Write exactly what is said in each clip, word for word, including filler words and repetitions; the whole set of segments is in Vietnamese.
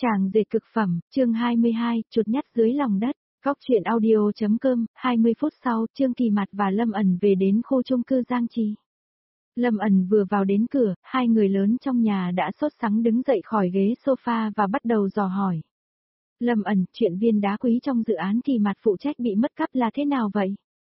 Chàng dệt cực phẩm, chương hai mươi hai, chuột nhắt dưới lòng đất. Góc truyện audio.com, hai mươi phút sau, Trương Kỳ Mạt và Lâm ẩn về đến khu chung cư Giang Trì. Lâm ẩn vừa vào đến cửa, hai người lớn trong nhà đã sốt sắng đứng dậy khỏi ghế sofa và bắt đầu dò hỏi. Lâm ẩn, chuyện viên đá quý trong dự án Kỳ Mạt phụ trách bị mất cắp là thế nào vậy?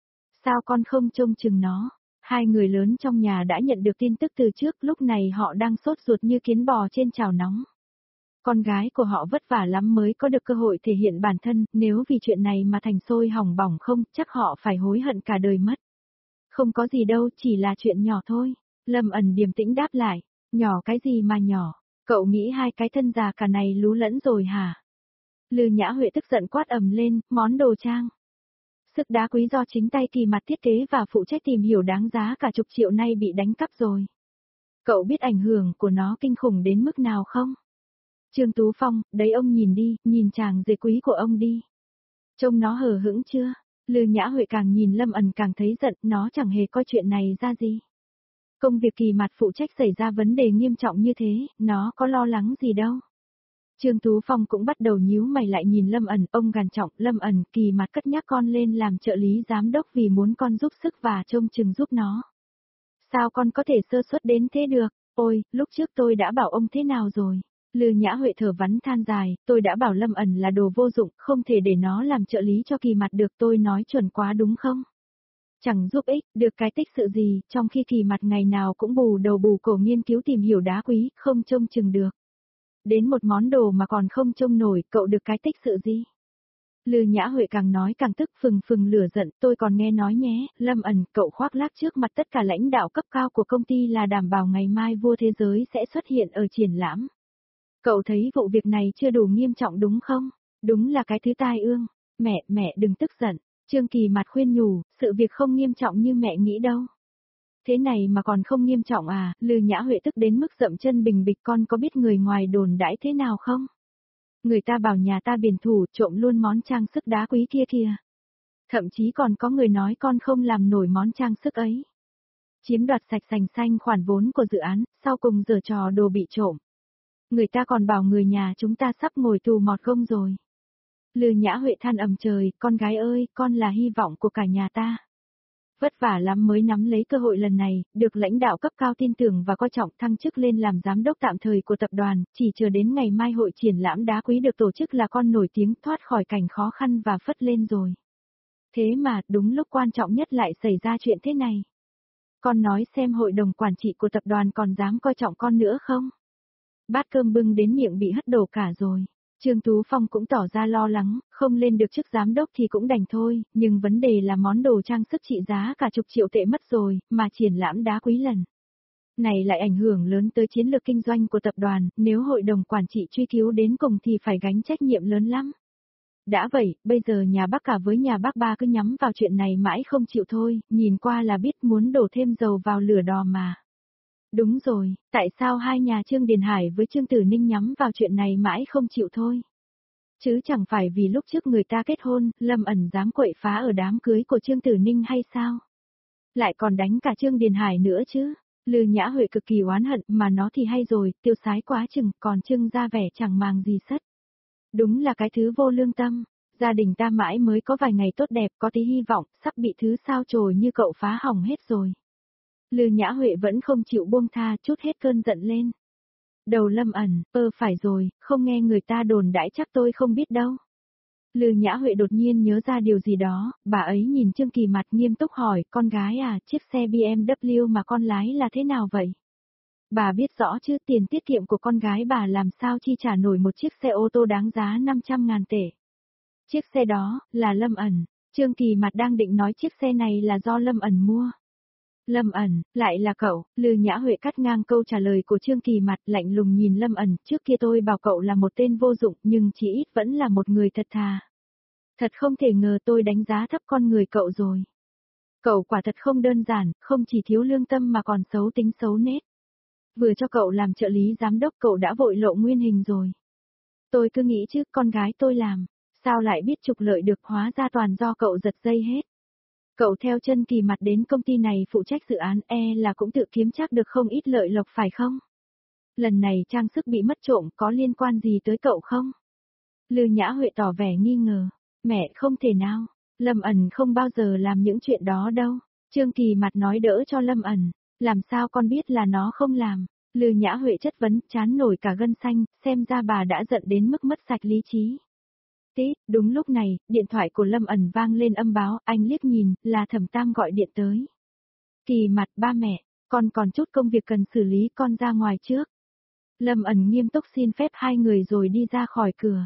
Sao con không trông chừng nó? Hai người lớn trong nhà đã nhận được tin tức từ trước, lúc này họ đang sốt ruột như kiến bò trên chảo nóng. Con gái của họ vất vả lắm mới có được cơ hội thể hiện bản thân, nếu vì chuyện này mà thành sôi hỏng bỏng không, chắc họ phải hối hận cả đời mất. Không có gì đâu, chỉ là chuyện nhỏ thôi. Lâm ẩn điềm tĩnh đáp lại, nhỏ cái gì mà nhỏ, cậu nghĩ hai cái thân già cả này lú lẫn rồi hả? Lư Nhã Huệ tức giận quát ầm lên, món đồ trang sức đá quý do chính tay Kỳ Mạt thiết kế và phụ trách tìm hiểu đáng giá cả chục triệu nay bị đánh cắp rồi. Cậu biết ảnh hưởng của nó kinh khủng đến mức nào không? Trương Tú Phong, đấy ông nhìn đi, nhìn chàng dệt quý của ông đi. Trông nó hờ hững chưa? Lư Nhã Huệ càng nhìn Lâm ẩn càng thấy giận, nó chẳng hề coi chuyện này ra gì. Công việc Kỳ Mạt phụ trách xảy ra vấn đề nghiêm trọng như thế, nó có lo lắng gì đâu. Trương Tú Phong cũng bắt đầu nhíu mày lại nhìn Lâm ẩn, ông gằn trọng, Lâm ẩn, Kỳ Mạt cất nhắc con lên làm trợ lý giám đốc vì muốn con giúp sức và trông chừng giúp nó. Sao con có thể sơ suất đến thế được? Ôi, lúc trước tôi đã bảo ông thế nào rồi? Lư Nhã Huệ thở vắn than dài, tôi đã bảo Lâm ẩn là đồ vô dụng, không thể để nó làm trợ lý cho Kỳ Mạt được, tôi nói chuẩn quá đúng không? Chẳng giúp ích, được cái tích sự gì, trong khi Kỳ Mạt ngày nào cũng bù đầu bù cổ nghiên cứu tìm hiểu đá quý, không trông chừng được. Đến một món đồ mà còn không trông nổi, cậu được cái tích sự gì? Lư Nhã Huệ càng nói càng tức phừng phừng lửa giận, tôi còn nghe nói nhé, Lâm ẩn, cậu khoác lác trước mặt tất cả lãnh đạo cấp cao của công ty là đảm bảo ngày mai vua thế giới sẽ xuất hiện ở triển lãm. Cậu thấy vụ việc này chưa đủ nghiêm trọng đúng không? Đúng là cái thứ tai ương. Mẹ, mẹ đừng tức giận. Trương Kỳ Mạt khuyên nhủ, sự việc không nghiêm trọng như mẹ nghĩ đâu. Thế này mà còn không nghiêm trọng à? Lư Nhã Huệ tức đến mức dậm chân bình bịch, con có biết người ngoài đồn đãi thế nào không? Người ta bảo nhà ta biển thủ trộm luôn món trang sức đá quý kia kìa. Thậm chí còn có người nói con không làm nổi món trang sức ấy. Chiếm đoạt sạch sành xanh khoản vốn của dự án, sau cùng giở trò đồ bị trộm. Người ta còn bảo người nhà chúng ta sắp ngồi tù mọt gông rồi. Lư Nhã Huệ than ầm trời, con gái ơi, con là hy vọng của cả nhà ta. Vất vả lắm mới nắm lấy cơ hội lần này, được lãnh đạo cấp cao tin tưởng và coi trọng, thăng chức lên làm giám đốc tạm thời của tập đoàn, chỉ chờ đến ngày mai hội triển lãm đá quý được tổ chức là con nổi tiếng thoát khỏi cảnh khó khăn và phất lên rồi. Thế mà, đúng lúc quan trọng nhất lại xảy ra chuyện thế này. Con nói xem hội đồng quản trị của tập đoàn còn dám coi trọng con nữa không? Bát cơm bưng đến miệng bị hất đổ cả rồi. Trương Tú Phong cũng tỏ ra lo lắng, không lên được chức giám đốc thì cũng đành thôi, nhưng vấn đề là món đồ trang sức trị giá cả chục triệu tệ mất rồi, mà triển lãm đá quý lần này lại ảnh hưởng lớn tới chiến lược kinh doanh của tập đoàn, nếu hội đồng quản trị truy cứu đến cùng thì phải gánh trách nhiệm lớn lắm. Đã vậy, bây giờ nhà bác cả với nhà bác ba cứ nhắm vào chuyện này mãi không chịu thôi, nhìn qua là biết muốn đổ thêm dầu vào lửa đỏ mà. Đúng rồi, tại sao hai nhà Trương Điền Hải với Trương Tử Ninh nhắm vào chuyện này mãi không chịu thôi? Chứ chẳng phải vì lúc trước người ta kết hôn, Lâm ẩn dám quậy phá ở đám cưới của Trương Tử Ninh hay sao? Lại còn đánh cả Trương Điền Hải nữa chứ? Lư Nhã Huệ cực kỳ oán hận, mà nó thì hay rồi, tiêu sái quá chừng, còn Trương ra vẻ chẳng màng gì sất. Đúng là cái thứ vô lương tâm, gia đình ta mãi mới có vài ngày tốt đẹp, có tí hy vọng, sắp bị thứ sao chổi như cậu phá hỏng hết rồi. Lư Nhã Huệ vẫn không chịu buông tha, chút hết cơn giận lên. Đầu Lâm ẩn, ơ phải rồi, không nghe người ta đồn đãi chắc tôi không biết đâu. Lư Nhã Huệ đột nhiên nhớ ra điều gì đó, bà ấy nhìn Trương Kỳ Mạt nghiêm túc hỏi, con gái à, chiếc xe bê em vê mà con lái là thế nào vậy? Bà biết rõ chứ, tiền tiết kiệm của con gái bà làm sao chi trả nổi một chiếc xe ô tô đáng giá năm trăm ngàn tệ. Chiếc xe đó, là Lâm ẩn. Trương Kỳ Mạt đang định nói chiếc xe này là do Lâm ẩn mua. Lâm ẩn, lại là cậu? Lư Nhã Huệ cắt ngang câu trả lời của Trương Kỳ Mạt, lạnh lùng nhìn Lâm ẩn, trước kia tôi bảo cậu là một tên vô dụng, nhưng chỉ ít vẫn là một người thật thà. Thật không thể ngờ tôi đánh giá thấp con người cậu rồi. Cậu quả thật không đơn giản, không chỉ thiếu lương tâm mà còn xấu tính xấu nết. Vừa cho cậu làm trợ lý giám đốc cậu đã vội lộ nguyên hình rồi. Tôi cứ nghĩ chứ, con gái tôi làm, sao lại biết trục lợi được, hóa ra toàn do cậu giật dây hết. Cậu theo chân Kỳ Mạt đến công ty này phụ trách dự án, e là cũng tự kiếm chắc được không ít lợi lộc phải không? lần này trang sức bị mất trộm có liên quan gì tới cậu không? Lư Nhã Huệ tỏ vẻ nghi ngờ. Mẹ không thể nào, Lâm ẩn không bao giờ làm những chuyện đó đâu. Trương Kỳ mặt nói đỡ cho Lâm ẩn, làm sao con biết là nó không làm? Lư Nhã Huệ chất vấn, chán nổi cả gân xanh, xem ra bà đã giận đến mức mất sạch lý trí. Tí, đúng lúc này, điện thoại của Lâm ẩn vang lên âm báo, anh liếc nhìn, là Thẩm Tam gọi điện tới. Kỳ mặt, ba mẹ, con còn chút công việc cần xử lý, con ra ngoài trước. Lâm ẩn nghiêm túc xin phép hai người rồi đi ra khỏi cửa.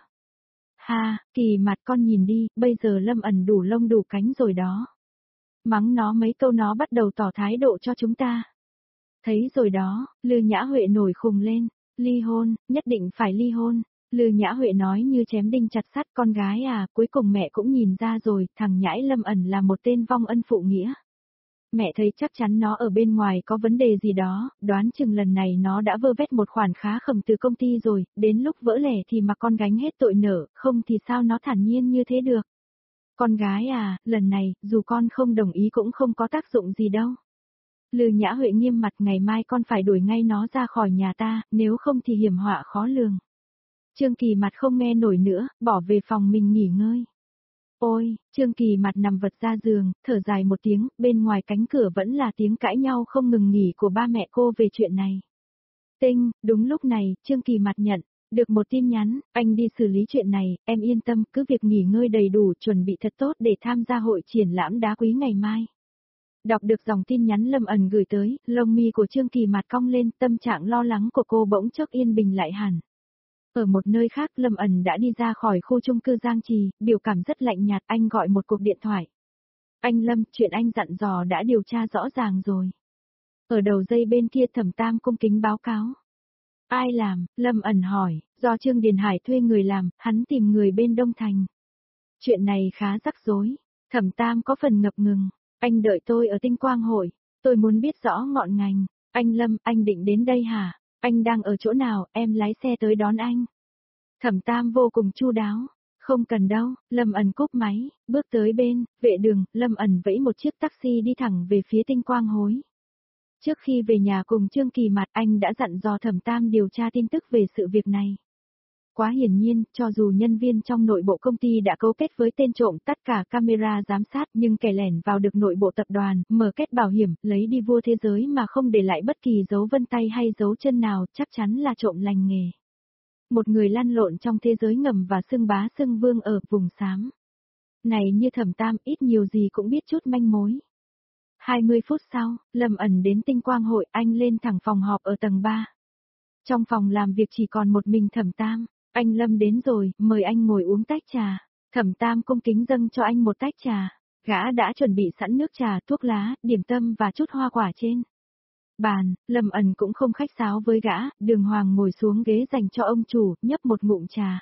Ha, Kỳ mặt con nhìn đi, bây giờ Lâm ẩn đủ lông đủ cánh rồi đó. Mắng nó mấy câu nó bắt đầu tỏ thái độ cho chúng ta. Thấy rồi đó, Lư Nhã Huệ nổi khùng lên, ly hôn, nhất định phải ly hôn. Lư Nhã Huệ nói như chém đinh chặt sắt, con gái à, cuối cùng mẹ cũng nhìn ra rồi, thằng nhãi Lâm ẩn là một tên vong ân phụ nghĩa. Mẹ thấy chắc chắn nó ở bên ngoài có vấn đề gì đó, đoán chừng lần này nó đã vơ vét một khoản khá khẩm từ công ty rồi, đến lúc vỡ lẻ thì mà con gánh hết tội nợ, không thì sao nó thản nhiên như thế được. Con gái à, lần này, dù con không đồng ý cũng không có tác dụng gì đâu. Lư Nhã Huệ nghiêm mặt, ngày mai con phải đuổi ngay nó ra khỏi nhà ta, nếu không thì hiểm họa khó lường. Trương Kỳ mặt không nghe nổi nữa, bỏ về phòng mình nghỉ ngơi. Ôi, Trương Kỳ mặt nằm vật ra giường, thở dài một tiếng, bên ngoài cánh cửa vẫn là tiếng cãi nhau không ngừng nghỉ của ba mẹ cô về chuyện này. Tinh, đúng lúc này, Trương Kỳ mặt nhận được một tin nhắn, anh đi xử lý chuyện này, em yên tâm, cứ việc nghỉ ngơi đầy đủ, chuẩn bị thật tốt để tham gia hội triển lãm đá quý ngày mai. Đọc được dòng tin nhắn Lâm ẩn gửi tới, lông mi của Trương Kỳ mặt cong lên, tâm trạng lo lắng của cô bỗng chốc yên bình lại hẳn. Ở một nơi khác, Lâm ẩn đã đi ra khỏi khu chung cư Giang Trì, biểu cảm rất lạnh nhạt, anh gọi một cuộc điện thoại. Anh Lâm, chuyện anh dặn dò đã điều tra rõ ràng rồi. Ở đầu dây bên kia Thẩm Tam cung kính báo cáo. Ai làm? Lâm ẩn hỏi, do Trương Điền Hải thuê người làm, hắn tìm người bên Đông Thành. Chuyện này khá rắc rối. Thẩm Tam có phần ngập ngừng. Anh đợi tôi ở Tinh Quang hội, tôi muốn biết rõ ngọn ngành. Anh Lâm, anh định đến đây hả? Anh đang ở chỗ nào, em lái xe tới đón anh. Thẩm Tam vô cùng chu đáo. Không cần đâu, Lâm ẩn cúp máy, bước tới bên, vệ đường, Lâm ẩn vẫy một chiếc taxi đi thẳng về phía Tinh Quang hối. Trước khi về nhà cùng Trương Kỳ mặt, anh đã dặn dò Thẩm Tam điều tra tin tức về sự việc này. Quá hiển nhiên, cho dù nhân viên trong nội bộ công ty đã cấu kết với tên trộm tắt cả camera giám sát, nhưng kẻ lẻn vào được nội bộ tập đoàn, mở kết bảo hiểm, lấy đi vua thế giới mà không để lại bất kỳ dấu vân tay hay dấu chân nào, chắc chắn là trộm lành nghề. Một người lăn lộn trong thế giới ngầm và xưng bá xưng vương ở vùng xám. Này như Thẩm Tam, ít nhiều gì cũng biết chút manh mối. hai mươi phút sau, Lâm ẩn đến Tinh Quang hội, anh lên thẳng phòng họp ở tầng ba. Trong phòng làm việc chỉ còn một mình Thẩm Tam. Anh Lâm đến rồi, mời anh ngồi uống tách trà. Thẩm Tam cung kính dâng cho anh một tách trà. Gã đã chuẩn bị sẵn nước trà, thuốc lá, điểm tâm và chút hoa quả trên bàn. Lâm ẩn cũng không khách sáo với gã, đường hoàng ngồi xuống ghế dành cho ông chủ, nhấp một ngụm trà.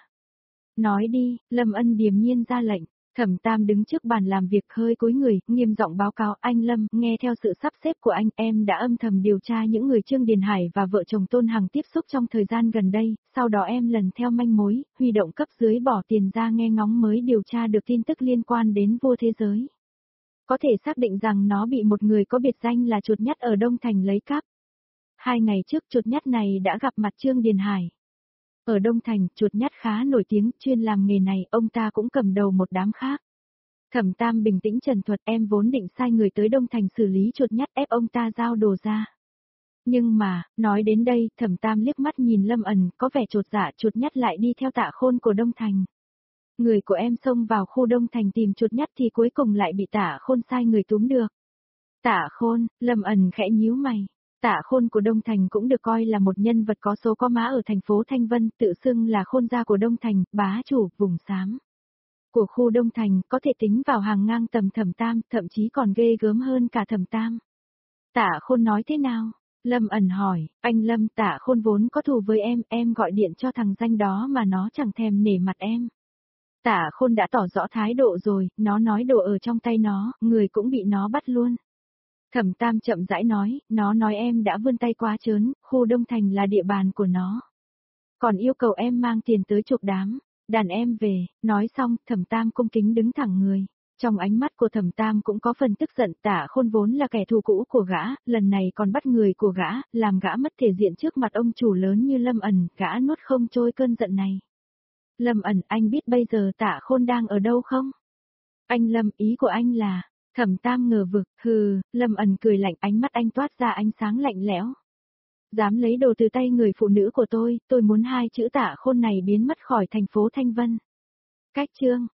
Nói đi, Lâm ân điềm nhiên ra lệnh. Thẩm Tam đứng trước bàn làm việc hơi cúi người, nghiêm giọng báo cáo, anh Lâm, nghe theo sự sắp xếp của anh, em đã âm thầm điều tra những người Trương Điền Hải và vợ chồng Tôn Hằng tiếp xúc trong thời gian gần đây, sau đó em lần theo manh mối, huy động cấp dưới bỏ tiền ra nghe ngóng mới điều tra được tin tức liên quan đến vua thế giới. Có thể xác định rằng nó bị một người có biệt danh là chuột nhắt ở Đông Thành lấy cắp. Hai ngày trước chuột nhắt này đã gặp mặt Trương Điền Hải. Ở Đông Thành, chuột nhắt khá nổi tiếng, chuyên làm nghề này, ông ta cũng cầm đầu một đám khác. Thẩm Tam bình tĩnh trần thuật, em vốn định sai người tới Đông Thành xử lý chuột nhắt, ép ông ta giao đồ ra. Nhưng mà, nói đến đây, Thẩm Tam liếc mắt nhìn Lâm ẩn, có vẻ chột dạ, chuột nhắt lại đi theo Tạ Khôn của Đông Thành. Người của em xông vào khu Đông Thành tìm chuột nhắt thì cuối cùng lại bị Tạ Khôn sai người túm được. Tạ Khôn, Lâm ẩn khẽ nhíu mày. Tạ Khôn của Đông Thành cũng được coi là một nhân vật có số có má ở thành phố Thanh Vân, tự xưng là Khôn gia của Đông Thành, bá chủ, vùng xám. Của khu Đông Thành, có thể tính vào hàng ngang tầm Thẩm Tam, thậm chí còn ghê gớm hơn cả Thẩm Tam. Tạ Khôn nói thế nào? Lâm ẩn hỏi, anh Lâm, Tạ Khôn vốn có thù với em, em gọi điện cho thằng danh đó mà nó chẳng thèm nể mặt em. Tạ Khôn đã tỏ rõ thái độ rồi, nó nói đồ ở trong tay nó, người cũng bị nó bắt luôn. Thẩm Tam chậm rãi nói, nó nói em đã vươn tay quá trớn, khu Đông Thành là địa bàn của nó. Còn yêu cầu em mang tiền tới chuộc đám, đàn em về, nói xong, Thẩm Tam cung kính đứng thẳng người. Trong ánh mắt của Thẩm Tam cũng có phần tức giận, Tạ Khôn vốn là kẻ thù cũ của gã, lần này còn bắt người của gã, làm gã mất thể diện trước mặt ông chủ lớn như Lâm ẩn, gã nuốt không trôi cơn giận này. Lâm ẩn, anh biết bây giờ Tạ Khôn đang ở đâu không? Anh Lâm, ý của anh là... Thẩm Tam ngờ vực, hừ, Lâm ẩn cười lạnh, ánh mắt anh toát ra ánh sáng lạnh lẽo. Dám lấy đồ từ tay người phụ nữ của tôi, tôi muốn hai chữ Tạ Khôn này biến mất khỏi thành phố Thanh Vân. Cách chương